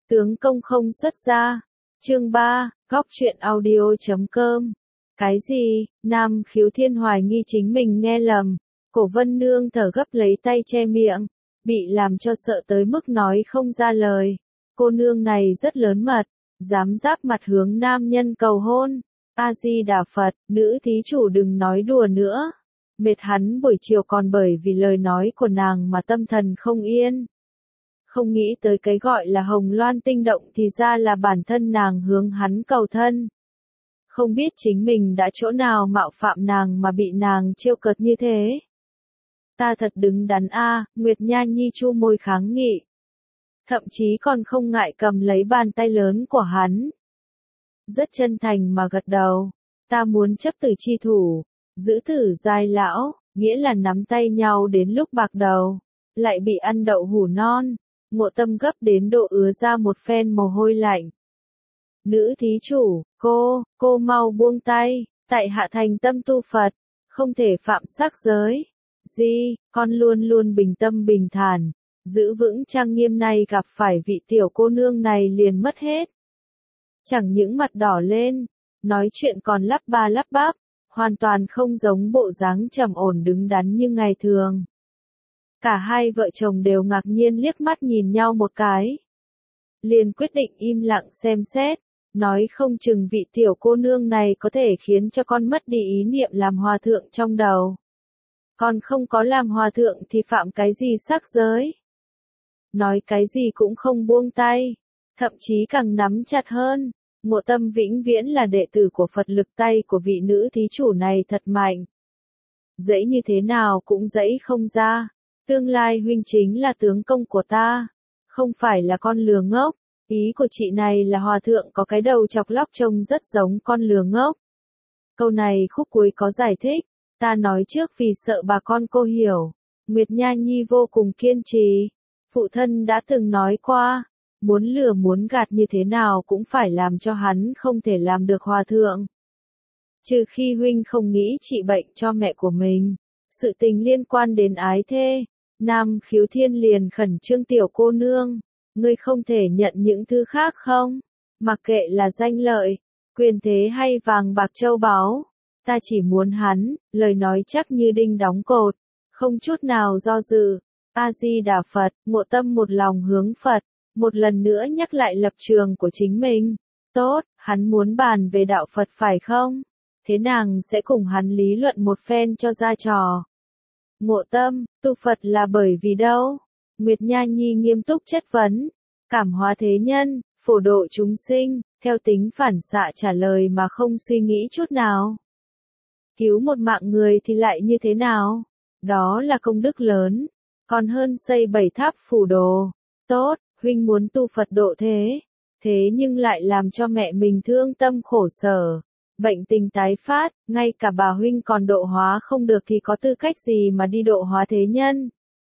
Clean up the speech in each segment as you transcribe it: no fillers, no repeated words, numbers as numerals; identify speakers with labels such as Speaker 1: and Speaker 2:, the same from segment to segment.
Speaker 1: Tướng công không xuất gia. Chương 3, góc truyện audio.com. Cái gì? Nam Khiếu Thiên hoài nghi chính mình nghe lầm. Cổ Vân Nương thở gấp lấy tay che miệng, bị làm cho sợ tới mức nói không ra lời. Cô nương này rất lớn mật, dám giáp mặt hướng nam nhân cầu hôn. A Di Đà Phật, nữ thí chủ đừng nói đùa nữa. Mệt hắn buổi chiều còn bởi vì lời nói của nàng mà tâm thần không yên. Không nghĩ tới cái gọi là hồng loan tinh động thì ra là bản thân nàng hướng hắn cầu thân. Không biết chính mình đã chỗ nào mạo phạm nàng mà bị nàng trêu cợt như thế. Ta thật đứng đắn a, Nguyệt Nha Nhi chu môi kháng nghị. Thậm chí còn không ngại cầm lấy bàn tay lớn của hắn. Rất chân thành mà gật đầu. Ta muốn chấp tử chi thủ, giữ tử giai lão, nghĩa là nắm tay nhau đến lúc bạc đầu, lại bị ăn đậu hủ non. Ngộ Tâm gấp đến độ ứa ra một phen mồ hôi lạnh. Nữ thí chủ, cô mau buông tay, tại hạ thành tâm tu Phật, không thể phạm sắc giới. Di, con luôn luôn bình tâm bình thản, giữ vững trang nghiêm này gặp phải vị tiểu cô nương này liền mất hết. Chẳng những mặt đỏ lên, nói chuyện còn lắp ba lắp bắp, hoàn toàn không giống bộ dáng trầm ổn đứng đắn như ngày thường. Cả hai vợ chồng đều ngạc nhiên liếc mắt nhìn nhau một cái. Liền quyết định im lặng xem xét, nói không chừng vị tiểu cô nương này có thể khiến cho con mất đi ý niệm làm hòa thượng trong đầu. Còn không có làm hòa thượng thì phạm cái gì sắc giới. Nói cái gì cũng không buông tay, thậm chí càng nắm chặt hơn. Ngộ Tâm vĩnh viễn là đệ tử của Phật, lực tay của vị nữ thí chủ này thật mạnh. Dẫy như thế nào cũng dẫy không ra. Tương lai huynh chính là tướng công của ta, không phải là con lừa ngốc. Ý của chị này là hòa thượng có cái đầu chọc lóc trông rất giống con lừa ngốc. Câu này khúc cuối có giải thích, ta nói trước vì sợ bà con cô hiểu. Nguyệt Nha Nhi vô cùng kiên trì. Phụ thân đã từng nói qua, muốn lừa muốn gạt như thế nào cũng phải làm cho hắn không thể làm được hòa thượng. Trừ khi huynh không nghĩ trị bệnh cho mẹ của mình. Sự tình liên quan đến ái thê. Nam Khiếu Thiên liền khẩn trương tiểu cô nương, ngươi không thể nhận những thứ khác không? Mặc kệ là danh lợi, quyền thế hay vàng bạc châu báu, ta chỉ muốn hắn, lời nói chắc như đinh đóng cột, không chút nào do dự. A Di Đà Phật, Ngộ Tâm một lòng hướng Phật, một lần nữa nhắc lại lập trường của chính mình. Tốt, hắn muốn bàn về đạo Phật phải không? Thế nàng sẽ cùng hắn lý luận một phen cho ra trò. Ngộ Tâm, tu Phật là bởi vì đâu? Nguyệt Nha Nhi nghiêm túc chất vấn. Cảm hóa thế nhân, phổ độ chúng sinh, theo tính phản xạ trả lời mà không suy nghĩ chút nào. Cứu một mạng người thì lại như thế nào? Đó là công đức lớn, còn hơn xây 7 tháp phù đồ. Tốt, huynh muốn tu Phật độ thế nhưng lại làm cho mẹ mình thương tâm khổ sở. Bệnh tình tái phát, ngay cả bà huynh còn độ hóa không được thì có tư cách gì mà đi độ hóa thế nhân?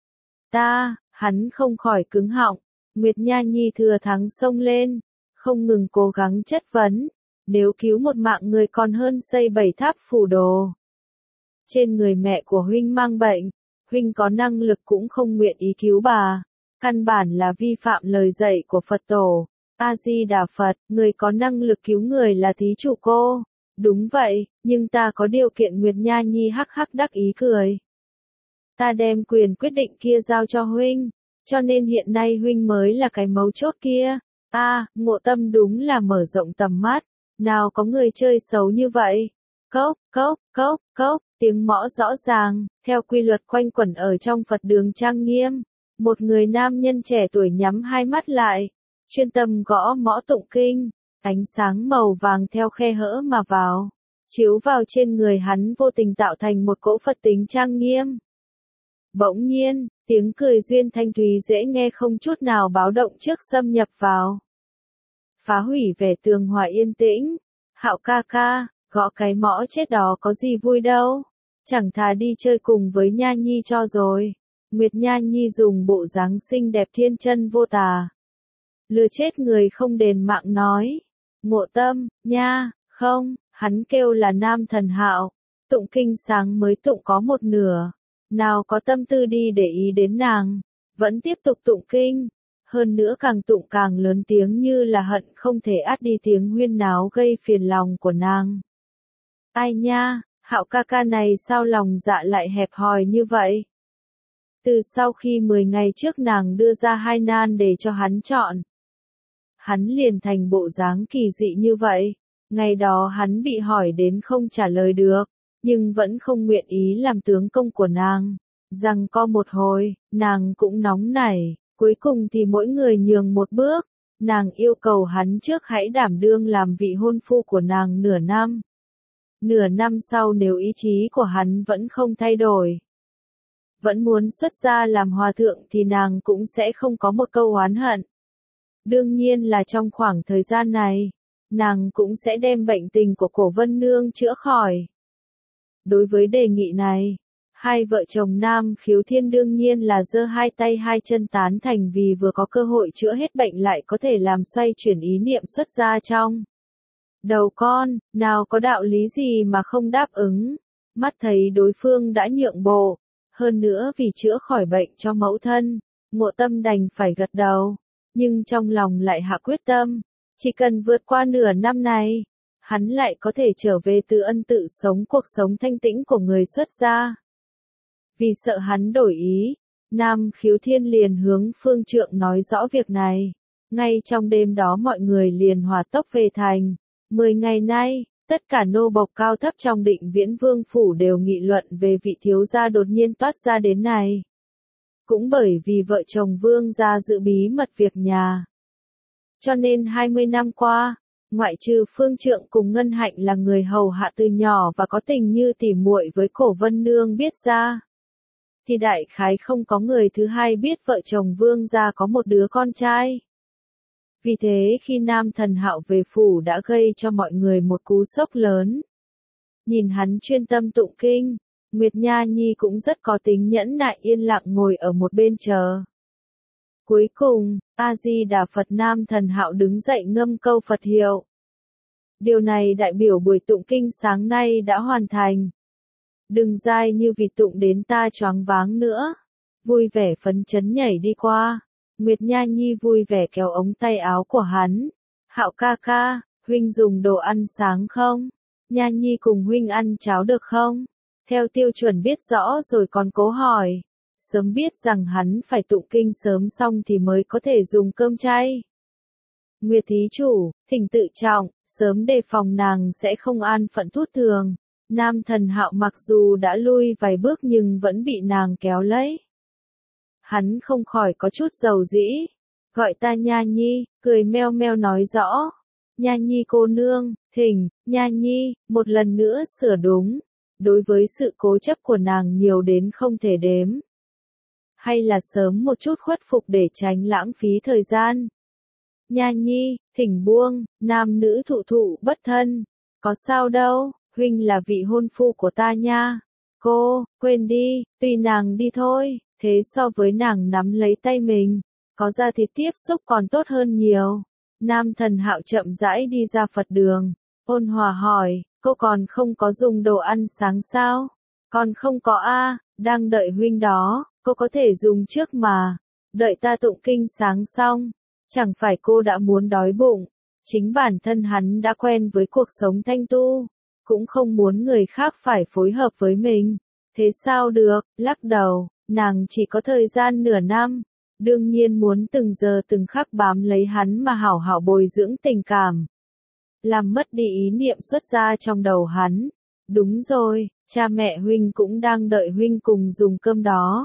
Speaker 1: Hắn không khỏi cứng họng. Nguyệt Nha Nhi thừa thắng xông lên, không ngừng cố gắng chất vấn. Nếu cứu một mạng người còn hơn xây 7 tháp phù đồ. Trên người mẹ của huynh mang bệnh, huynh có năng lực cũng không nguyện ý cứu bà. Căn bản là vi phạm lời dạy của Phật tổ. A Di Đà Phật, người có năng lực cứu người là thí chủ cô. Đúng vậy, nhưng ta có điều kiện. Nguyệt Nha Nhi hắc hắc đắc ý cười. Ta đem quyền quyết định kia giao cho huynh, cho nên hiện nay huynh mới là cái mấu chốt kia. Ngộ Tâm đúng là mở rộng tầm mắt, nào có người chơi xấu như vậy. Cốc, tiếng mõ rõ ràng, theo quy luật quanh quẩn ở trong Phật đường trang nghiêm. Một người nam nhân trẻ tuổi nhắm hai mắt lại, chuyên tâm gõ mõ tụng kinh. Ánh sáng màu vàng theo khe hở mà vào, chiếu vào trên người hắn vô tình tạo thành một cỗ Phật tính trang nghiêm. Bỗng nhiên, tiếng cười duyên thanh thúy dễ nghe không chút nào báo động trước xâm nhập vào. Phá hủy vẻ tường hòa yên tĩnh. Hạo ca ca, gõ cái mõ chết đó có gì vui đâu. Chẳng thà đi chơi cùng với Nha Nhi cho rồi. Nguyệt Nha Nhi dùng bộ dáng xinh đẹp thiên chân vô tà. Lừa chết người không đền mạng nói. Ngộ Tâm, nha, không, hắn kêu là Nam Thần Hạo. Tụng kinh sáng mới tụng có một nửa. Nào có tâm tư đi để ý đến nàng. Vẫn tiếp tục tụng kinh. Hơn nữa càng tụng càng lớn tiếng như là hận không thể át đi tiếng huyên náo gây phiền lòng của nàng. Ai nha, Hạo ca ca này sao lòng dạ lại hẹp hòi như vậy? Từ sau khi 10 ngày trước nàng đưa ra 2 nan để cho hắn chọn, hắn liền thành bộ dáng kỳ dị như vậy. Ngày đó hắn bị hỏi đến không trả lời được, nhưng vẫn không nguyện ý làm tướng công của nàng. Rằng co một hồi, nàng cũng nóng nảy, cuối cùng thì mỗi người nhường một bước. Nàng yêu cầu hắn trước hãy đảm đương làm vị hôn phu của nàng nửa năm. Nửa năm sau nếu ý chí của hắn vẫn không thay đổi, vẫn muốn xuất gia làm hòa thượng thì nàng cũng sẽ không có một câu oán hận. Đương nhiên là trong khoảng thời gian này, nàng cũng sẽ đem bệnh tình của Cổ Vân Nương chữa khỏi. Đối với đề nghị này, hai vợ chồng Nam Khiếu Thiên đương nhiên là giơ hai tay hai chân tán thành, vì vừa có cơ hội chữa hết bệnh lại có thể làm xoay chuyển ý niệm xuất gia trong đầu con, nào có đạo lý gì mà không đáp ứng. Mắt thấy đối phương đã nhượng bộ, hơn nữa vì chữa khỏi bệnh cho mẫu thân, Ngộ Tâm đành phải gật đầu, nhưng trong lòng lại hạ quyết tâm, chỉ cần vượt qua nửa năm này, hắn lại có thể trở về tự ân tự sống cuộc sống thanh tĩnh của người xuất gia. Vì sợ hắn đổi ý, Nam Khiếu Thiên liền hướng Phương Trượng nói rõ việc này. Ngay trong đêm đó mọi người liền hỏa tốc về thành. 10 ngày nay, tất cả nô bộc cao thấp trong Định Viễn Vương phủ đều nghị luận về vị thiếu gia đột nhiên toát ra đến này. Cũng bởi vì vợ chồng Vương gia giữ bí mật việc nhà, cho nên 20 năm qua, ngoại trừ Phương Trượng cùng Ngân Hạnh là người hầu hạ từ nhỏ và có tình như tỉ muội với Cổ Vân Nương biết ra, thì đại khái không có người thứ hai biết vợ chồng Vương gia có một đứa con trai. Vì thế khi Nam Thần Hạo về phủ đã gây cho mọi người một cú sốc lớn. Nhìn hắn chuyên tâm tụng kinh, Nguyệt Nha Nhi cũng rất có tính nhẫn nại yên lặng ngồi ở một bên chờ. Cuối cùng, A-di-đà Phật, Nam Thần Hạo đứng dậy ngâm câu Phật hiệu. Điều này đại biểu buổi tụng kinh sáng nay đã hoàn thành. Đừng dai như vì tụng đến ta choáng váng nữa. Vui vẻ phấn chấn nhảy đi qua. Nguyệt Nha Nhi vui vẻ kéo ống tay áo của hắn. Hạo ca ca, huynh dùng đồ ăn sáng không? Nha Nhi cùng huynh ăn cháo được không? Theo tiêu chuẩn biết rõ rồi còn cố hỏi. Sớm biết rằng hắn phải tụng kinh sớm xong thì mới có thể dùng cơm chay. Nguyệt thí chủ, thỉnh tự trọng, sớm đề phòng nàng sẽ không an phận thút thường. Nam Thần Hạo mặc dù đã lui vài bước nhưng vẫn bị nàng kéo lấy. Hắn không khỏi có chút dầu dĩ. Gọi ta Nha Nhi, cười meo meo nói rõ. Nha Nhi cô nương, thỉnh, Nha Nhi, một lần nữa sửa đúng. Đối với sự cố chấp của nàng nhiều đến không thể đếm. Hay là sớm một chút khuất phục để tránh lãng phí thời gian. Nha Nhi, thỉnh buông, nam nữ thụ thụ bất thân. Có sao đâu, huynh là vị hôn phu của ta nha. Cô, quên đi, tùy nàng đi thôi. Thế so với nàng nắm lấy tay mình, có ra thì tiếp xúc còn tốt hơn nhiều. Nam Thần Hạo chậm rãi đi ra Phật đường, ôn hòa hỏi, cô còn không có dùng đồ ăn sáng sao? Còn không có a, đang đợi huynh đó, cô có thể dùng trước mà. Đợi ta tụng kinh sáng xong, chẳng phải cô đã muốn đói bụng. Chính bản thân hắn đã quen với cuộc sống thanh tu, cũng không muốn người khác phải phối hợp với mình. Thế sao được, lắc đầu. Nàng chỉ có thời gian nửa năm, đương nhiên muốn từng giờ từng khắc bám lấy hắn mà hảo hảo bồi dưỡng tình cảm. Làm mất đi ý niệm xuất gia trong đầu hắn. Đúng rồi, cha mẹ huynh cũng đang đợi huynh cùng dùng cơm đó.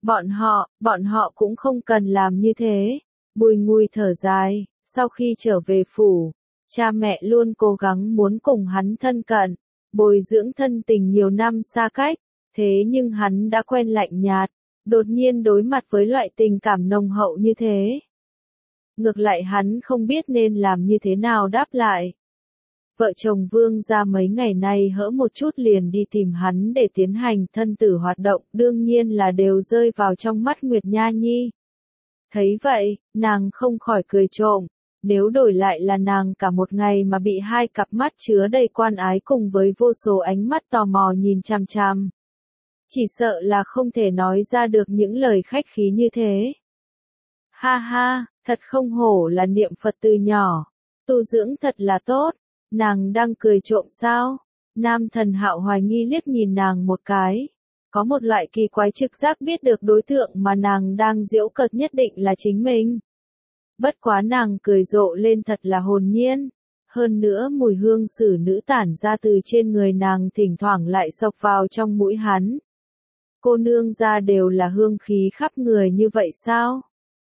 Speaker 1: Bọn họ cũng không cần làm như thế. Bùi Ngùi thở dài, sau khi trở về phủ, cha mẹ luôn cố gắng muốn cùng hắn thân cận, bồi dưỡng thân tình nhiều năm xa cách. Thế nhưng hắn đã quen lạnh nhạt, đột nhiên đối mặt với loại tình cảm nồng hậu như thế. Ngược lại hắn không biết nên làm như thế nào đáp lại. Vợ chồng Vương gia mấy ngày nay hỡ một chút liền đi tìm hắn để tiến hành thân tử hoạt động, đương nhiên là đều rơi vào trong mắt Nguyệt Nha Nhi. Thấy vậy, nàng không khỏi cười trộm. Nếu đổi lại là nàng cả một ngày mà bị hai cặp mắt chứa đầy quan ái cùng với vô số ánh mắt tò mò nhìn chằm chằm, chỉ sợ là không thể nói ra được những lời khách khí như thế. Ha ha, thật không hổ là niệm Phật từ nhỏ. Tu dưỡng thật là tốt. Nàng đang cười trộm sao? Nam Thần Hạo hoài nghi liếc nhìn nàng một cái. Có một loại kỳ quái trực giác biết được đối tượng mà nàng đang giễu cợt nhất định là chính mình. Bất quá nàng cười rộ lên thật là hồn nhiên. Hơn nữa mùi hương xử nữ tản ra từ trên người nàng thỉnh thoảng lại xộc vào trong mũi hắn. Cô nương ra đều là hương khí khắp người như vậy sao?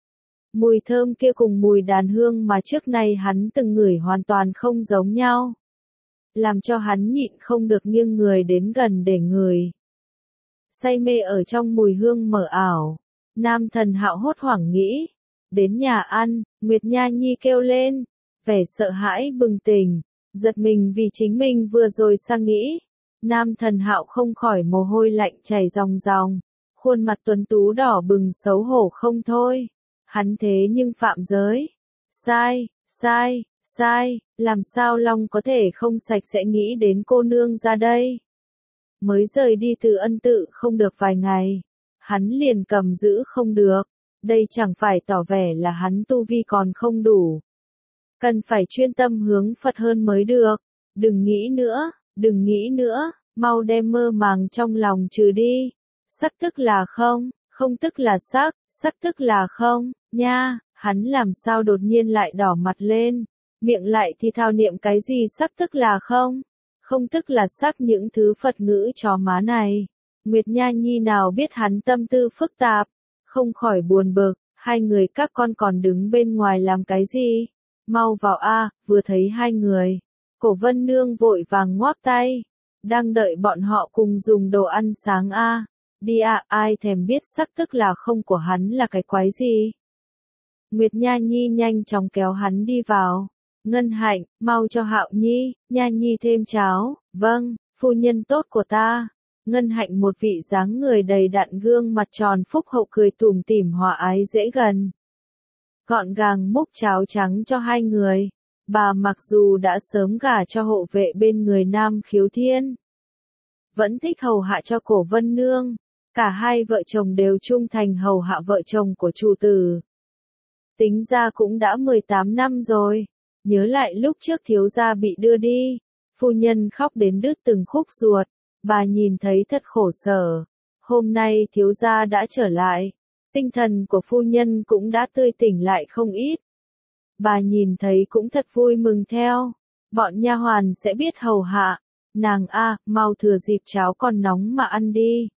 Speaker 1: Mùi thơm kia cùng mùi đàn hương mà trước nay hắn từng ngửi hoàn toàn không giống nhau. Làm cho hắn nhịn không được nghiêng người đến gần để ngửi. Say mê ở trong mùi hương mờ ảo. Nam Thần Hạo hốt hoảng nghĩ. Đến nhà ăn, Nguyệt Nha Nhi kêu lên. Vẻ sợ hãi bừng tỉnh. Giật mình vì chính mình vừa rồi sang nghĩ. Nam Thần Hạo không khỏi mồ hôi lạnh chảy ròng ròng. Khuôn mặt tuấn tú đỏ bừng xấu hổ không thôi. Hắn thế nhưng phạm giới. Sai, sai, sai, làm sao Long có thể không sạch sẽ nghĩ đến cô nương ra đây. Mới rời đi từ Ân Tự không được vài ngày. Hắn liền cầm giữ không được. Đây chẳng phải tỏ vẻ là hắn tu vi còn không đủ. Cần phải chuyên tâm hướng Phật hơn mới được. Đừng nghĩ nữa, đừng nghĩ nữa, mau đem mơ màng trong lòng trừ đi. Sắc tức là không, không tức là sắc tức là không, nha, hắn làm sao đột nhiên lại đỏ mặt lên, miệng lại thì thao niệm cái gì sắc tức là không tức là sắc những thứ Phật ngữ chó má này. Nguyệt Nha Nhi nào biết hắn tâm tư phức tạp, không khỏi buồn bực, hai người các con còn đứng bên ngoài làm cái gì? Mau vào a, vừa thấy hai người. Cổ Vân Nương vội vàng ngoác tay, đang đợi bọn họ cùng dùng đồ ăn sáng a. Đi a, ai thèm biết sắc tức là không của hắn là cái quái gì. Nguyệt Nha Nhi nhanh chóng kéo hắn đi vào. Ngân Hạnh, mau cho Hạo Nhi, Nha Nhi thêm cháo. Vâng, phu nhân tốt của ta. Ngân Hạnh một vị dáng người đầy đặn gương mặt tròn phúc hậu cười tủm tỉm hòa ái dễ gần. Gọn gàng múc cháo trắng cho hai người. Bà mặc dù đã sớm gả cho hộ vệ bên người Nam Khiếu Thiên, vẫn thích hầu hạ cho Cổ Vân Nương. Cả hai vợ chồng đều trung thành hầu hạ vợ chồng của chủ tử. Tính ra cũng đã 18 năm rồi. Nhớ lại lúc trước thiếu gia bị đưa đi, phu nhân khóc đến đứt từng khúc ruột. Bà nhìn thấy thật khổ sở. Hôm nay thiếu gia đã trở lại. Tinh thần của phu nhân cũng đã tươi tỉnh lại không ít. Bà nhìn thấy cũng thật vui mừng theo. Bọn nha hoàn sẽ biết hầu hạ. Nàng a, mau thừa dịp cháo còn nóng mà ăn đi.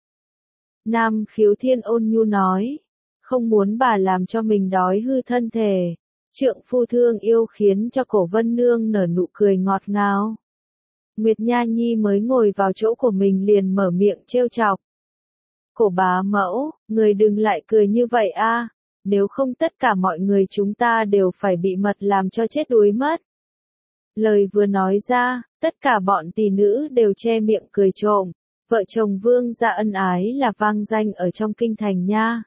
Speaker 1: Nam Khiếu Thiên ôn nhu nói. Không muốn bà làm cho mình đói hư thân thể. Trượng phu thương yêu khiến cho Cổ Vân Nương nở nụ cười ngọt ngào. Nguyệt Nha Nhi mới ngồi vào chỗ của mình liền mở miệng trêu chọc. Cổ bá mẫu, người đừng lại cười như vậy a, nếu không tất cả mọi người chúng ta đều phải bị mật làm cho chết đuối mất. Lời vừa nói ra, tất cả bọn tỷ nữ đều che miệng cười trộm, vợ chồng Vương gia ân ái là vang danh ở trong kinh thành nha.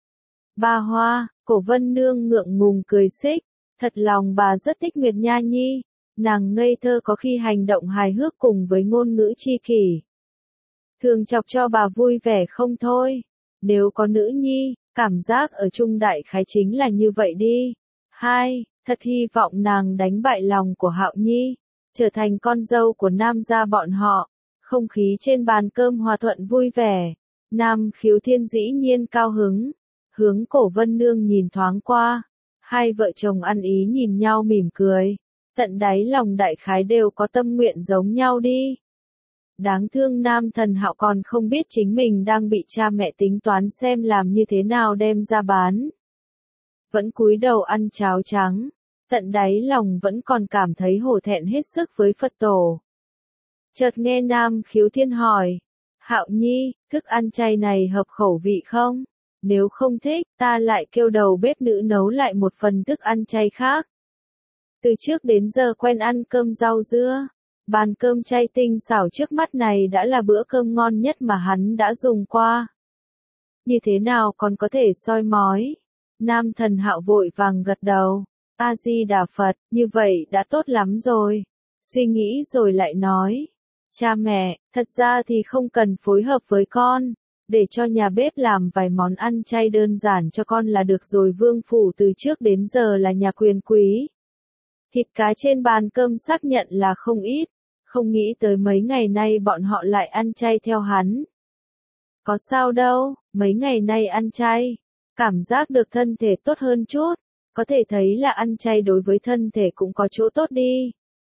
Speaker 1: Ba Hoa, Cổ Vân Nương ngượng ngùng cười xích, thật lòng bà rất thích Nguyệt Nha Nhi, nàng ngây thơ có khi hành động hài hước cùng với ngôn ngữ chi kỷ. Thường chọc cho bà vui vẻ không thôi. Nếu có nữ nhi, cảm giác ở chung đại khái chính là như vậy đi. Hai, thật hy vọng nàng đánh bại lòng của Hạo Nhi, trở thành con dâu của Nam gia bọn họ. Không khí trên bàn cơm hòa thuận vui vẻ. Nam Khiếu Thiên dĩ nhiên cao hứng, hướng Cổ Vân Nương nhìn thoáng qua. Hai vợ chồng ăn ý nhìn nhau mỉm cười. Tận đáy lòng đại khái đều có tâm nguyện giống nhau đi. Đáng thương Nam Thần Hạo còn không biết chính mình đang bị cha mẹ tính toán xem làm như thế nào đem ra bán. Vẫn cúi đầu ăn cháo trắng, tận đáy lòng vẫn còn cảm thấy hổ thẹn hết sức với Phật tổ. Chợt nghe Nam Khiếu Thiên hỏi, Hạo Nhi, thức ăn chay này hợp khẩu vị không? Nếu không thích, ta lại kêu đầu bếp nữ nấu lại một phần thức ăn chay khác. Từ trước đến giờ quen ăn cơm rau dưa. Bàn cơm chay tinh xảo trước mắt này đã là bữa cơm ngon nhất mà hắn đã dùng qua. Như thế nào còn có thể soi mói? Nam Thần Hạo vội vàng gật đầu. A Di Đà Phật, như vậy đã tốt lắm rồi. Suy nghĩ rồi lại nói. Cha mẹ, thật ra thì không cần phối hợp với con. để cho nhà bếp làm vài món ăn chay đơn giản cho con là được rồi. Vương phủ từ trước đến giờ là nhà quyền quý. Thịt cá trên bàn cơm xác nhận là không ít, không nghĩ tới mấy ngày nay bọn họ lại ăn chay theo hắn. Có sao đâu, mấy ngày nay ăn chay, cảm giác được thân thể tốt hơn chút, có thể thấy là ăn chay đối với thân thể cũng có chỗ tốt đi.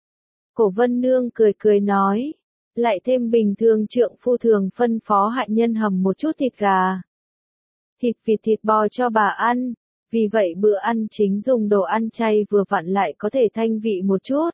Speaker 1: Cổ Vân Nương cười cười nói, lại thêm bình thường trượng phu thường phân phó hạ nhân hầm một chút thịt gà, thịt vịt thịt bò cho bà ăn, vì vậy bữa ăn chính dùng đồ ăn chay vừa vặn lại có thể thanh vị một chút.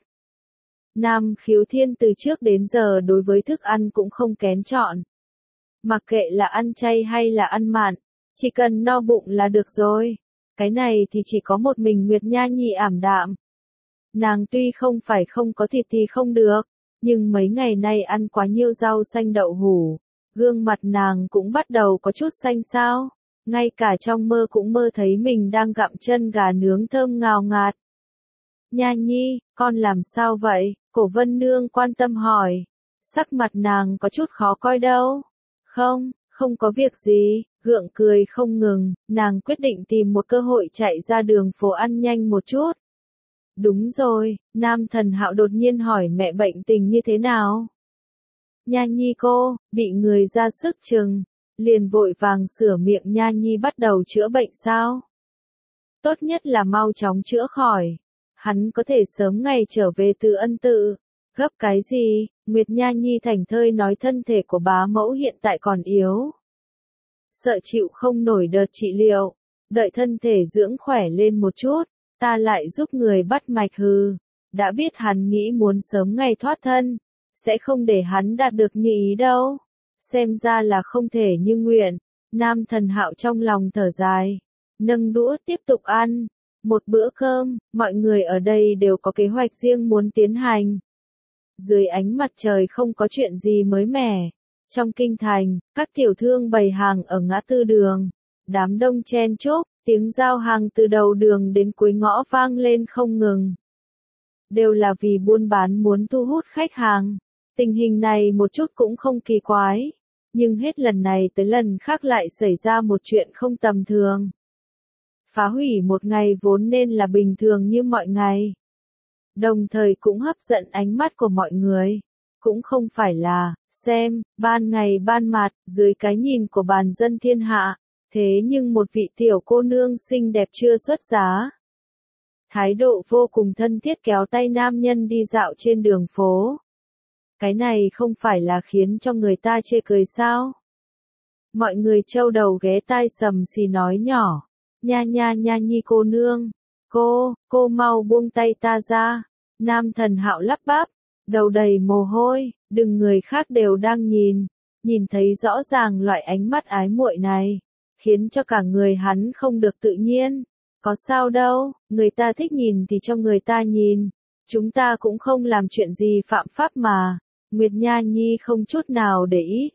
Speaker 1: Nam Khiếu Thiên từ trước đến giờ đối với thức ăn cũng không kén chọn. Mặc kệ là ăn chay hay là ăn mặn, chỉ cần no bụng là được rồi. Cái này thì chỉ có một mình Nguyệt Nha Nhi ảm đạm. Nàng tuy không phải không có thịt thì không được, nhưng mấy ngày nay ăn quá nhiều rau xanh đậu hủ, gương mặt nàng cũng bắt đầu có chút xanh xao, ngay cả trong mơ cũng mơ thấy mình đang gặm chân gà nướng thơm ngào ngạt. Nha Nhi, con làm sao vậy? Cổ Vân Nương quan tâm hỏi. Sắc mặt nàng có chút khó coi đâu. Không có việc gì, gượng cười không ngừng, nàng quyết định tìm một cơ hội chạy ra đường phố ăn nhanh một chút. Đúng rồi, Nam Thần Hạo đột nhiên hỏi mẹ bệnh tình như thế nào? Nha Nhi cô, bị người ra sức chừng, liền vội vàng sửa miệng. Nha Nhi bắt đầu chữa bệnh sao? Tốt nhất là mau chóng chữa khỏi. Hắn có thể sớm ngày trở về từ Ân Tự. Gấp cái gì? Nguyệt Nha Nhi thảnh thơi nói, thân thể của bá mẫu hiện tại còn yếu. Sợ chịu không nổi đợt trị liệu. Đợi thân thể dưỡng khỏe lên một chút, ta lại giúp người bắt mạch. Hừ. Đã biết hắn nghĩ muốn sớm ngày thoát thân, sẽ không để hắn đạt được như ý đâu. Xem ra là không thể như nguyện. Nam Thần Hạo trong lòng thở dài, nâng đũa tiếp tục ăn. Một bữa cơm, mọi người ở đây đều có kế hoạch riêng muốn tiến hành. Dưới ánh mặt trời không có chuyện gì mới mẻ. Trong kinh thành, các tiểu thương bày hàng ở ngã tư đường. Đám đông chen chúc, tiếng giao hàng từ đầu đường đến cuối ngõ vang lên không ngừng. Đều là vì buôn bán muốn thu hút khách hàng. Tình hình này một chút cũng không kỳ quái. Nhưng hết lần này tới lần khác lại xảy ra một chuyện không tầm thường. Phá hủy một ngày vốn nên là bình thường như mọi ngày. Đồng thời cũng hấp dẫn ánh mắt của mọi người. Cũng không phải là, xem, ban ngày ban mặt, dưới cái nhìn của bàn dân thiên hạ. Thế nhưng một vị tiểu cô nương xinh đẹp chưa xuất giá. Thái độ vô cùng thân thiết kéo tay nam nhân đi dạo trên đường phố. Cái này không phải là khiến cho người ta chê cười sao? Mọi người trâu đầu ghé tai sầm xì nói nhỏ. Nha Nhi cô nương. Cô mau buông tay ta ra. Nam Thần Hạo lắp bắp, đầu đầy mồ hôi, đừng người khác đều đang nhìn. Nhìn thấy rõ ràng loại ánh mắt ái muội này, khiến cho cả người hắn không được tự nhiên. Có sao đâu, người ta thích nhìn thì cho người ta nhìn. Chúng ta cũng không làm chuyện gì phạm pháp mà. Nguyệt Nha Nhi không chút nào để ý,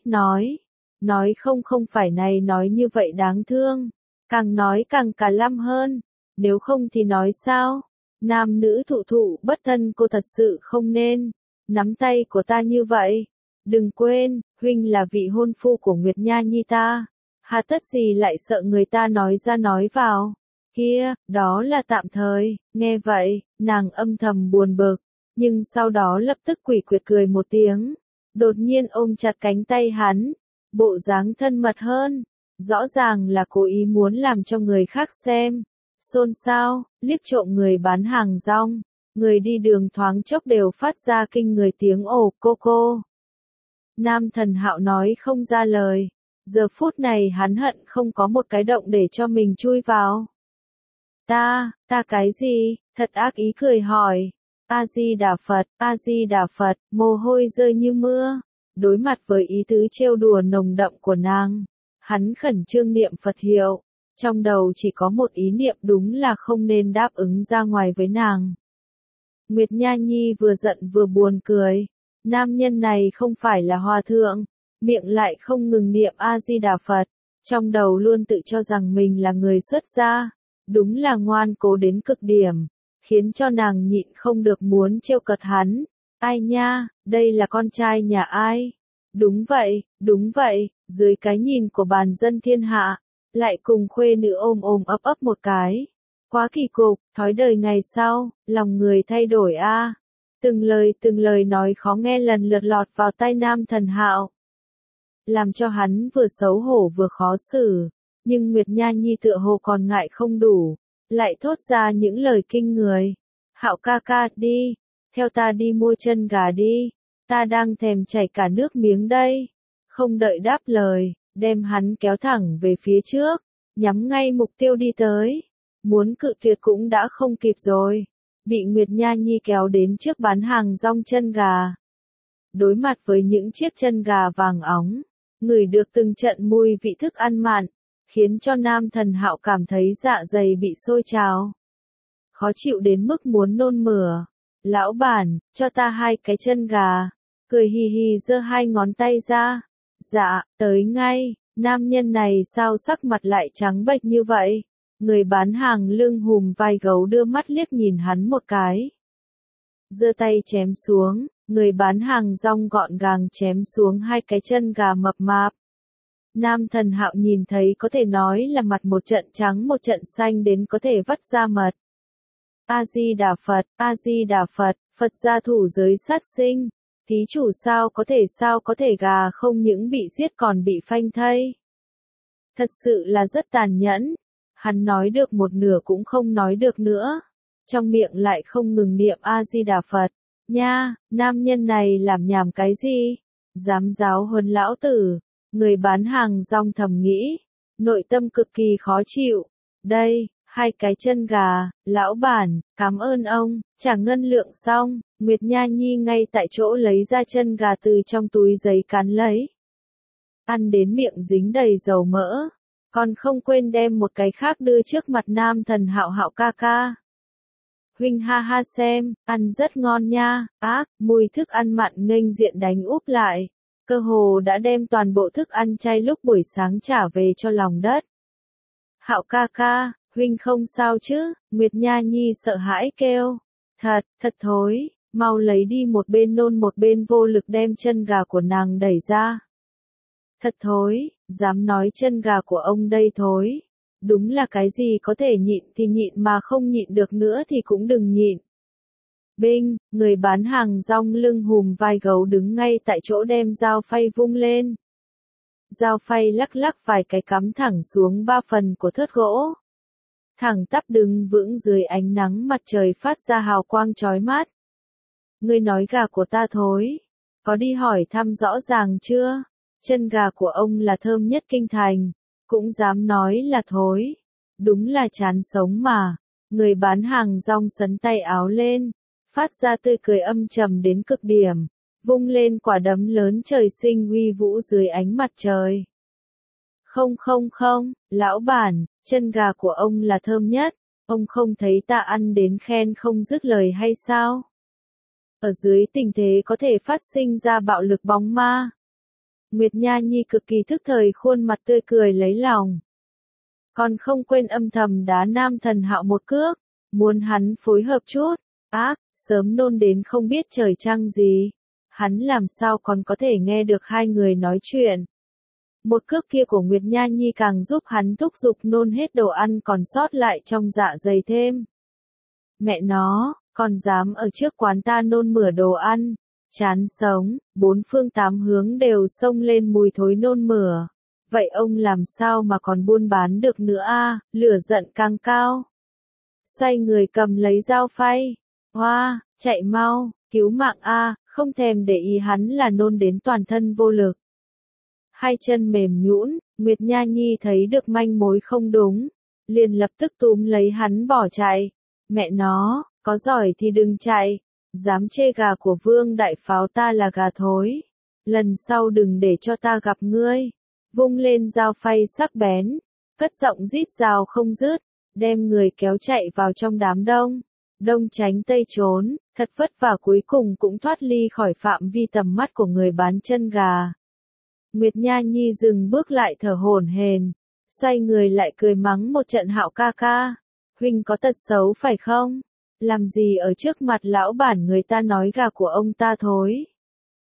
Speaker 1: nói không phải này nói như vậy đáng thương. Càng nói càng cả lăm hơn. Nếu không thì nói sao? Nam nữ thụ bất thân, cô thật sự không nên nắm tay của ta như vậy. Đừng quên, huynh là vị hôn phu của Nguyệt Nha Nhi ta. Hà tất gì lại sợ người ta nói ra nói vào. Kia, đó là tạm thời. Nghe vậy, nàng âm thầm buồn bực, nhưng sau đó lập tức quỷ quyệt cười một tiếng. Đột nhiên ôm chặt cánh tay hắn, bộ dáng thân mật hơn. Rõ ràng là cố ý muốn làm cho người khác xem. Xôn xao, liếc trộm người bán hàng rong. Người đi đường thoáng chốc đều phát ra kinh người tiếng ồ cô. Nam Thần Hạo nói không ra lời. Giờ phút này hắn hận không có một cái động để cho mình chui vào. Ta cái gì? Thật ác ý cười hỏi. A Di Đà Phật, mồ hôi rơi như mưa. Đối mặt với ý tứ trêu đùa nồng đậm của nàng, hắn khẩn trương niệm Phật hiệu. Trong đầu chỉ có một ý niệm, đúng là không nên đáp ứng ra ngoài với nàng. Nguyệt Nha Nhi vừa giận vừa buồn cười. Nam nhân này không phải là hòa thượng, miệng lại không ngừng niệm A Di Đà Phật, trong đầu luôn tự cho rằng mình là người xuất gia. Đúng là ngoan cố đến cực điểm, khiến cho nàng nhịn không được muốn trêu cợt hắn. Ai nha, đây là con trai nhà ai? đúng vậy, dưới cái nhìn của bàn dân thiên hạ, lại cùng khuê nữ ôm ôm ấp ấp một cái. Quá kỳ cục, thói đời ngày sau, lòng người thay đổi a. Từng lời nói khó nghe lần lượt lọt vào tai Nam Thần Hạo, làm cho hắn vừa xấu hổ vừa khó xử, nhưng Nguyệt Nha Nhi tựa hồ còn ngại không đủ, lại thốt ra những lời kinh người. Hạo ca ca, đi, theo ta đi mua chân gà đi, ta đang thèm chảy cả nước miếng đây. Không đợi đáp lời, đem hắn kéo thẳng về phía trước, nhắm ngay mục tiêu đi tới. Muốn cự tuyệt cũng đã không kịp rồi, bị Nguyệt Nha Nhi kéo đến trước bán hàng rong chân gà. Đối mặt với những chiếc chân gà vàng óng, ngửi được từng trận mùi vị thức ăn mặn, khiến cho Nam Thần Hạo cảm thấy dạ dày bị sôi trào. Khó chịu đến mức muốn nôn mửa. Lão bản, cho ta 2 cái chân gà. Cười hì hì giơ 2 ngón tay ra. Dạ, tới ngay. Nam nhân này sao sắc mặt lại trắng bệch như vậy? Người bán hàng lưng hùm vai gấu đưa mắt liếc nhìn hắn một cái. Giơ tay chém xuống, người bán hàng rong gọn gàng chém xuống 2 cái chân gà mập mạp. Nam Thần Hạo nhìn thấy có thể nói là mặt một trận trắng một trận xanh đến có thể vắt ra mật. A-di-đà Phật, A-di-đà Phật, Phật gia thủ giới sát sinh. Thí chủ sao có thể gà không những bị giết còn bị phanh thây. Thật sự là rất tàn nhẫn. Hắn nói được một nửa cũng không nói được nữa. Trong miệng lại không ngừng niệm A-di-đà Phật. Nha, nam nhân này làm nhảm cái gì? Dám giáo huấn lão tử. Người bán hàng rong thầm nghĩ. Nội tâm cực kỳ khó chịu. Đây, 2 cái chân gà, lão bản, cảm ơn ông, trả ngân lượng xong, Nguyệt Nha Nhi ngay tại chỗ lấy ra chân gà từ trong túi giấy cán lấy. Ăn đến miệng dính đầy dầu mỡ, còn không quên đem một cái khác đưa trước mặt Nam Thần Hạo. Hạo ca ca. Huynh ha ha xem, ăn rất ngon nha, mùi thức ăn mặn nghênh diện đánh úp lại, cơ hồ đã đem toàn bộ thức ăn chay lúc buổi sáng trả về cho lòng đất. Hạo ca ca, huynh không sao chứ? Nguyệt Nha Nhi sợ hãi kêu. Thật thối, mau lấy đi, một bên nôn một bên vô lực đem chân gà của nàng đẩy ra. Thật thối, dám nói chân gà của ông đây thối. Đúng là cái gì có thể nhịn thì nhịn mà không nhịn được nữa thì cũng đừng nhịn. Binh, người bán hàng rong lưng hùm vai gấu đứng ngay tại chỗ đem dao phay vung lên. Dao phay lắc lắc vài cái cắm thẳng xuống 3 phần của thớt gỗ. Thẳng tắp đứng vững dưới ánh nắng mặt trời phát ra hào quang chói mắt. Ngươi nói gà của ta thối, có đi hỏi thăm rõ ràng chưa? Chân gà của ông là thơm nhất kinh thành, cũng dám nói là thối. Đúng là chán sống mà. Người bán hàng rong sấn tay áo lên, phát ra tươi cười âm trầm đến cực điểm, vung lên quả đấm lớn trời sinh uy vũ dưới ánh mặt trời. Không, lão bản, chân gà của ông là thơm nhất, ông không thấy ta ăn đến khen không dứt lời hay sao? Ở dưới tình thế có thể phát sinh ra bạo lực bóng ma. Nguyệt Nha Nhi cực kỳ thức thời, khuôn mặt tươi cười lấy lòng. Còn không quên âm thầm đá Nam Thần Hạo một cước, muốn hắn phối hợp chút. Sớm nôn đến không biết trời trăng gì. Hắn làm sao còn có thể nghe được hai người nói chuyện. Một cước kia của Nguyệt Nha Nhi càng giúp hắn thúc giục nôn hết đồ ăn còn sót lại trong dạ dày thêm. Mẹ nó, còn dám ở trước quán ta nôn mửa đồ ăn. Chán sống, 4 phương 8 hướng đều xông lên mùi thối nôn mửa. Vậy ông làm sao mà còn buôn bán được nữa a? Lửa giận càng cao. Xoay người cầm lấy dao phay. Hoa, chạy mau, cứu mạng a, không thèm để ý hắn là nôn đến toàn thân vô lực. Hai chân mềm nhũn, Nguyệt Nha Nhi thấy được manh mối không đúng, liền lập tức túm lấy hắn bỏ chạy. Mẹ nó, có giỏi thì đừng chạy, dám chê gà của Vương đại pháo ta là gà thối. Lần sau đừng để cho ta gặp ngươi. Vung lên dao phay sắc bén, cất giọng rít rào không dứt, đem người kéo chạy vào trong đám đông. Đông tránh tây trốn, thật vất vả cuối cùng cũng thoát ly khỏi phạm vi tầm mắt của người bán chân gà. Nguyệt Nha Nhi dừng bước lại thở hổn hển, xoay người lại cười mắng một trận. Hạo ca ca, huynh có tật xấu phải không? Làm gì ở trước mặt lão bản người ta nói gà của ông ta thối?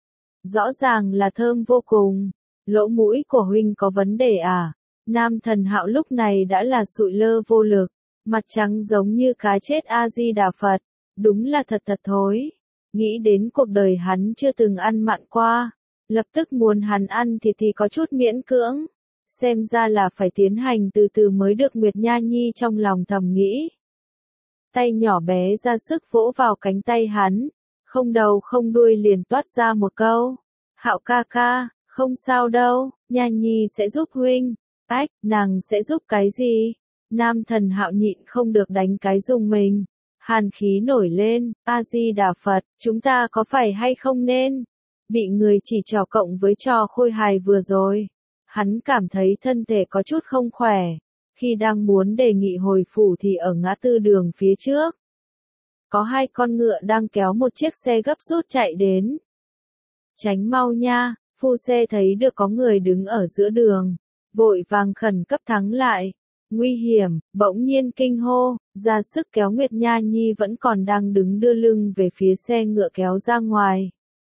Speaker 1: Rõ ràng là thơm vô cùng. Lỗ mũi của huynh có vấn đề à? Nam Thần Hạo lúc này đã là sụi lơ vô lực, mặt trắng giống như cá chết A Di Đà Phật, đúng là thật thối. Nghĩ đến cuộc đời hắn chưa từng ăn mặn qua, lập tức muốn hắn ăn thì có chút miễn cưỡng. Xem ra là phải tiến hành từ từ mới được, Nguyệt Nha Nhi trong lòng thầm nghĩ. Tay nhỏ bé ra sức vỗ vào cánh tay hắn, không đầu không đuôi liền toát ra một câu. Hạo ca ca, không sao đâu, Nha Nhi sẽ giúp huynh. Ách, nàng sẽ giúp cái gì? Nam Thần Hạo nhịn không được đánh cái rùng mình. Hàn khí nổi lên, A Di Đà Phật, chúng ta có phải hay không nên bị người chỉ trò cộng với trò khôi hài vừa rồi. Hắn cảm thấy thân thể có chút không khỏe. Khi đang muốn đề nghị hồi phủ thì ở ngã tư đường phía trước, có hai con ngựa đang kéo một chiếc xe gấp rút chạy đến. Tránh mau nha, phu xe thấy được có người đứng ở giữa đường, vội vàng khẩn cấp thắng lại. Nguy hiểm, bỗng nhiên kinh hô, ra sức kéo Nguyệt Nha Nhi vẫn còn đang đứng đưa lưng về phía xe ngựa kéo ra ngoài.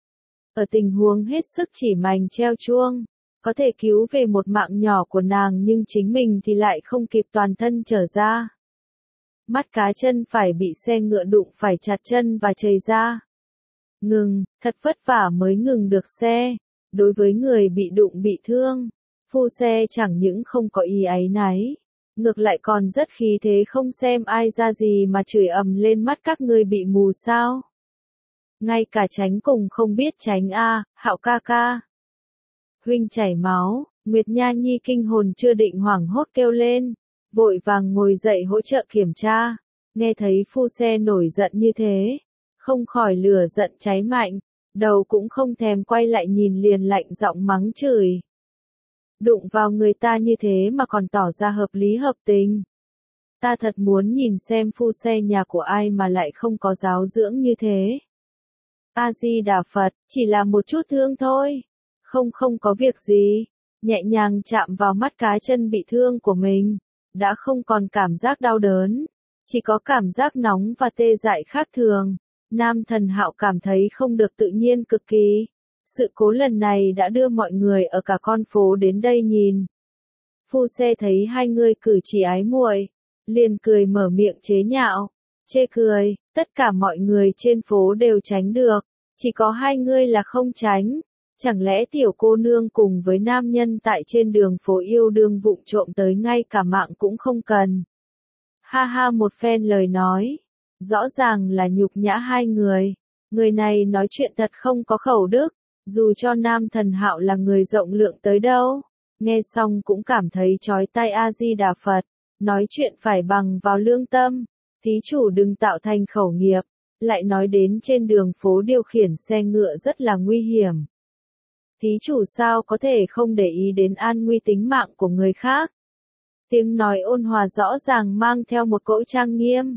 Speaker 1: Ở tình huống hết sức chỉ mành treo chuông, có thể cứu về một mạng nhỏ của nàng nhưng chính mình thì lại không kịp toàn thân trở ra. Mắt cá chân phải bị xe ngựa đụng phải chặt chân và chảy ra. Ngừng, thật vất vả mới ngừng được xe. Đối với người bị đụng bị thương, phu xe chẳng những không có ý áy náy, ngược lại còn rất khí thế, không xem ai ra gì mà chửi ầm lên, mắt các ngươi bị mù sao? Ngay cả tránh cùng không biết tránh a, Hạo ca ca. Huynh chảy máu, Nguyệt Nha Nhi kinh hồn chưa định hoảng hốt kêu lên, vội vàng ngồi dậy hỗ trợ kiểm tra. Nghe thấy phu xe nổi giận như thế, không khỏi lửa giận cháy mạnh, đầu cũng không thèm quay lại nhìn liền lạnh giọng mắng chửi. Đụng vào người ta như thế mà còn tỏ ra hợp lý hợp tình. Ta thật muốn nhìn xem phu xe nhà của ai mà lại không có giáo dưỡng như thế. A Di Đà Phật, chỉ là một chút thương thôi. Không có việc gì. Nhẹ nhàng chạm vào mắt cá chân bị thương của mình, đã không còn cảm giác đau đớn, chỉ có cảm giác nóng và tê dại khác thường. Nam Thần Hạo cảm thấy không được tự nhiên cực kỳ. Sự cố lần này đã đưa mọi người ở cả con phố đến đây nhìn. Phu xe thấy hai người cử chỉ ái muội, liền cười mở miệng chế nhạo. Chê cười, tất cả mọi người trên phố đều tránh được, chỉ có hai người là không tránh. Chẳng lẽ tiểu cô nương cùng với nam nhân tại trên đường phố yêu đương vụng trộm tới ngay cả mạng cũng không cần. Ha ha, một phen lời nói, rõ ràng là nhục nhã hai người. Người này nói chuyện thật không có khẩu đức, dù cho Nam Thần Hạo là người rộng lượng tới đâu. Nghe xong cũng cảm thấy chói tai. A Di Đà Phật, nói chuyện phải bằng vào lương tâm, thí chủ đừng tạo thành khẩu nghiệp. Lại nói đến trên đường phố điều khiển xe ngựa rất là nguy hiểm. Thí chủ sao có thể không để ý đến an nguy tính mạng của người khác. Tiếng nói ôn hòa rõ ràng mang theo một cỗ trang nghiêm,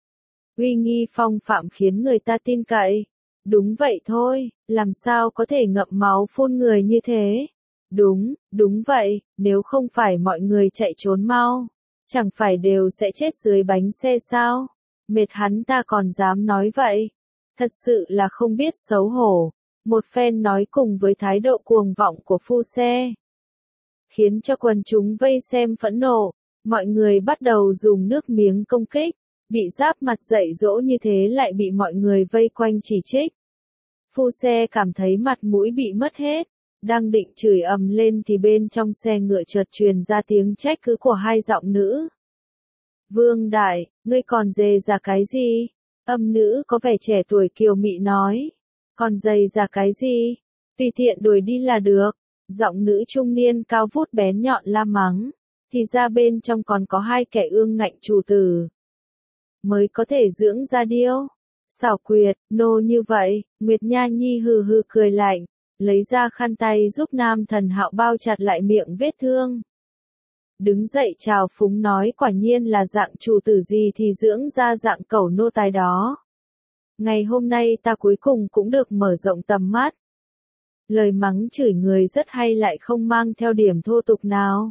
Speaker 1: uy nghi phong phạm khiến người ta tin cậy. Đúng vậy thôi, làm sao có thể ngậm máu phun người như thế? Đúng vậy, nếu không phải mọi người chạy trốn mau, chẳng phải đều sẽ chết dưới bánh xe sao? Mệt hắn ta còn dám nói vậy. Thật sự là không biết xấu hổ. Một phen nói cùng với thái độ cuồng vọng của phu xe, khiến cho quần chúng vây xem phẫn nộ. Mọi người bắt đầu dùng nước miếng công kích. Bị giáp mặt dạy dỗ như thế lại bị mọi người vây quanh chỉ trích. Phu xe cảm thấy mặt mũi bị mất hết. Đang định chửi ầm lên thì bên trong xe ngựa chợt truyền ra tiếng trách cứ của hai giọng nữ. Vương Đại, ngươi còn dè ra cái gì? Âm nữ có vẻ trẻ tuổi kiều mị nói. Còn dày ra cái gì? Tùy tiện đuổi đi là được. Giọng nữ trung niên cao vút bén nhọn la mắng. Thì ra bên trong còn có hai kẻ ương ngạnh chủ tử, mới có thể dưỡng ra điêu. Xảo quyệt, nô như vậy. Nguyệt Nha Nhi hừ hừ cười lạnh, lấy ra khăn tay giúp Nam Thần Hạo bao chặt lại miệng vết thương. Đứng dậy chào phúng nói, quả nhiên là dạng chủ tử gì thì dưỡng ra dạng cẩu nô tài đó. Ngày hôm nay ta cuối cùng cũng được mở rộng tầm mắt. Lời mắng chửi người rất hay, lại không mang theo điểm thô tục nào.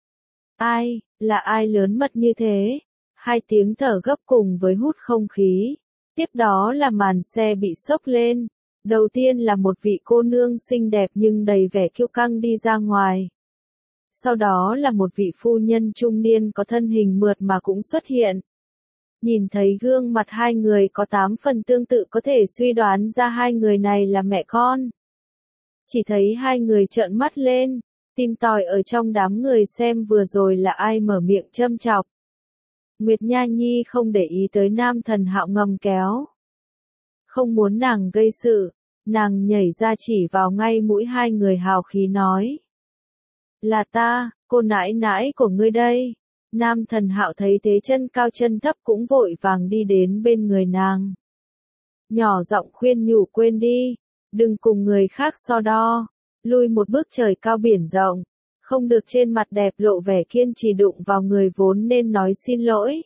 Speaker 1: Là ai lớn mật như thế? Hai tiếng thở gấp cùng với hút không khí. Tiếp đó là màn xe bị xốc lên. Đầu tiên là một vị cô nương xinh đẹp nhưng đầy vẻ kiêu căng đi ra ngoài. Sau đó là một vị phu nhân trung niên có thân hình mượt mà cũng xuất hiện. Nhìn thấy gương mặt hai người có 8 phần tương tự có thể suy đoán ra hai người này là mẹ con. Chỉ thấy hai người trợn mắt lên, tìm tòi ở trong đám người xem vừa rồi là ai mở miệng châm chọc. Nguyệt Nha Nhi không để ý tới Nam Thần Hạo ngầm kéo. Không muốn nàng gây sự, nàng nhảy ra chỉ vào ngay mũi hai người hào khí nói. Là ta, cô nãi nãi của ngươi đây. Nam Thần Hạo thấy thế chân cao chân thấp cũng vội vàng đi đến bên người nàng. Nhỏ giọng khuyên nhủ quên đi, đừng cùng người khác so đo, lui một bước trời cao biển rộng, không được trên mặt đẹp lộ vẻ kiên trì đụng vào người vốn nên nói xin lỗi.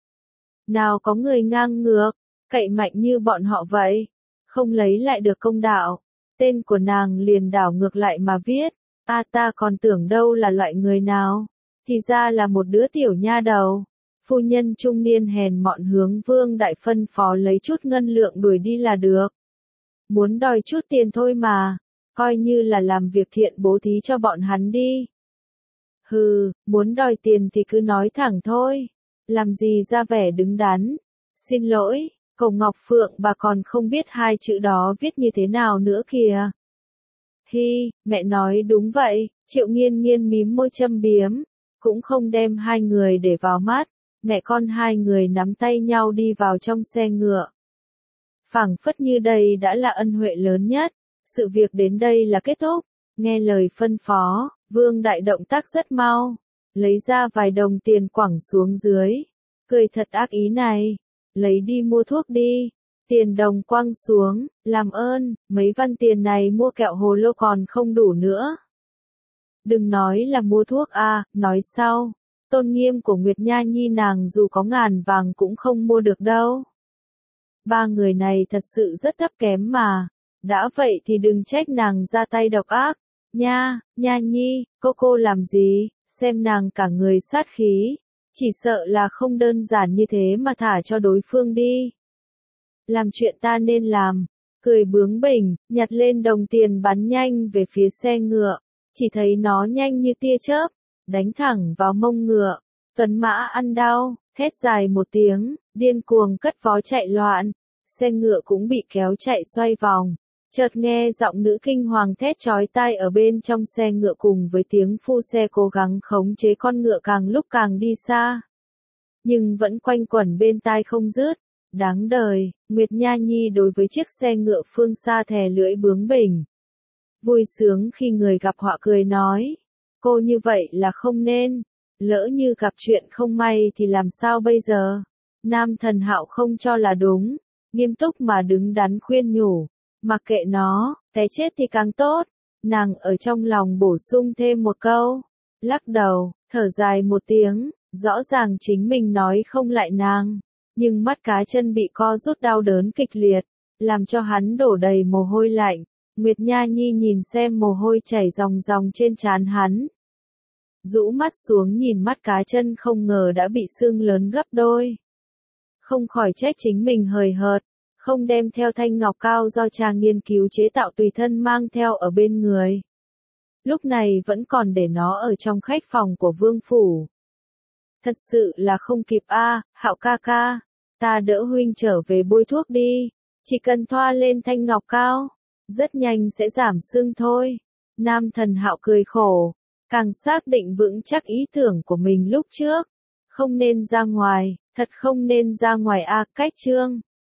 Speaker 1: Nào có người ngang ngược, cậy mạnh như bọn họ vậy, không lấy lại được công đạo, tên của nàng liền đảo ngược lại mà viết, ta còn tưởng đâu là loại người nào, thì ra là một đứa tiểu nha đầu. Phu nhân trung niên hèn mọn hướng Vương Đại phân phó lấy chút ngân lượng đuổi đi là được. Muốn đòi chút tiền thôi mà, coi như là làm việc thiện bố thí cho bọn hắn đi. Hừ, muốn đòi tiền thì cứ nói thẳng thôi, làm gì ra vẻ đứng đắn. Xin lỗi, Cổ Ngọc Phượng bà còn không biết hai chữ đó viết như thế nào nữa kìa. Hi, mẹ nói đúng vậy, Triệu Nghiên Nghiên mím môi châm biếm, cũng không đem hai người để vào mắt, mẹ con hai người nắm tay nhau đi vào trong xe ngựa. Phảng phất như đây đã là ân huệ lớn nhất, sự việc đến đây là kết thúc, nghe lời phân phó, Vương Đại động tác rất mau, lấy ra vài đồng tiền quẳng xuống dưới, cười thật ác ý này, lấy đi mua thuốc đi. Tiền đồng quăng xuống, làm ơn, mấy văn tiền này mua kẹo hồ lô còn không đủ nữa. Đừng nói là mua thuốc nói sau, tôn nghiêm của Nguyệt Nha Nhi nàng dù có ngàn vàng cũng không mua được đâu. Ba người này thật sự rất thấp kém mà, đã vậy thì đừng trách nàng ra tay độc ác. Nha Nhi, cô làm gì, xem nàng cả người sát khí, chỉ sợ là không đơn giản như thế mà thả cho đối phương đi. Làm chuyện ta nên làm, cười bướng bỉnh, nhặt lên đồng tiền bắn nhanh về phía xe ngựa, chỉ thấy nó nhanh như tia chớp, đánh thẳng vào mông ngựa, tuấn mã ăn đau, thét dài một tiếng, điên cuồng cất vó chạy loạn, xe ngựa cũng bị kéo chạy xoay vòng, chợt nghe giọng nữ kinh hoàng thét chói tai ở bên trong xe ngựa cùng với tiếng phu xe cố gắng khống chế con ngựa càng lúc càng đi xa, nhưng vẫn quanh quẩn bên tai không dứt. Đáng đời, Nguyệt Nha Nhi đối với chiếc xe ngựa phương xa thè lưỡi bướng bỉnh. Vui sướng khi người gặp họa cười nói, cô như vậy là không nên, lỡ như gặp chuyện không may thì làm sao bây giờ? Nam Thần Hạo không cho là đúng, nghiêm túc mà đứng đắn khuyên nhủ, mặc kệ nó, té chết thì càng tốt. Nàng ở trong lòng bổ sung thêm một câu, lắc đầu, thở dài một tiếng, rõ ràng chính mình nói không lại nàng. Nhưng mắt cá chân bị co rút đau đớn kịch liệt, làm cho hắn đổ đầy mồ hôi lạnh. Nguyệt Nha Nhi nhìn xem mồ hôi chảy ròng ròng trên trán hắn. Rũ mắt xuống nhìn mắt cá chân không ngờ đã bị sưng lớn gấp đôi. Không khỏi trách chính mình hời hợt, không đem theo thanh ngọc cao do cha nghiên cứu chế tạo tùy thân mang theo ở bên người. Lúc này vẫn còn để nó ở trong khách phòng của vương phủ. Thật sự là không kịp Hạo ca ca, ta đỡ huynh trở về bôi thuốc đi, chỉ cần thoa lên thanh ngọc cao, rất nhanh sẽ giảm sưng thôi. Nam Thần Hạo cười khổ, càng xác định vững chắc ý tưởng của mình lúc trước, không nên ra ngoài, thật không nên ra ngoài cách chương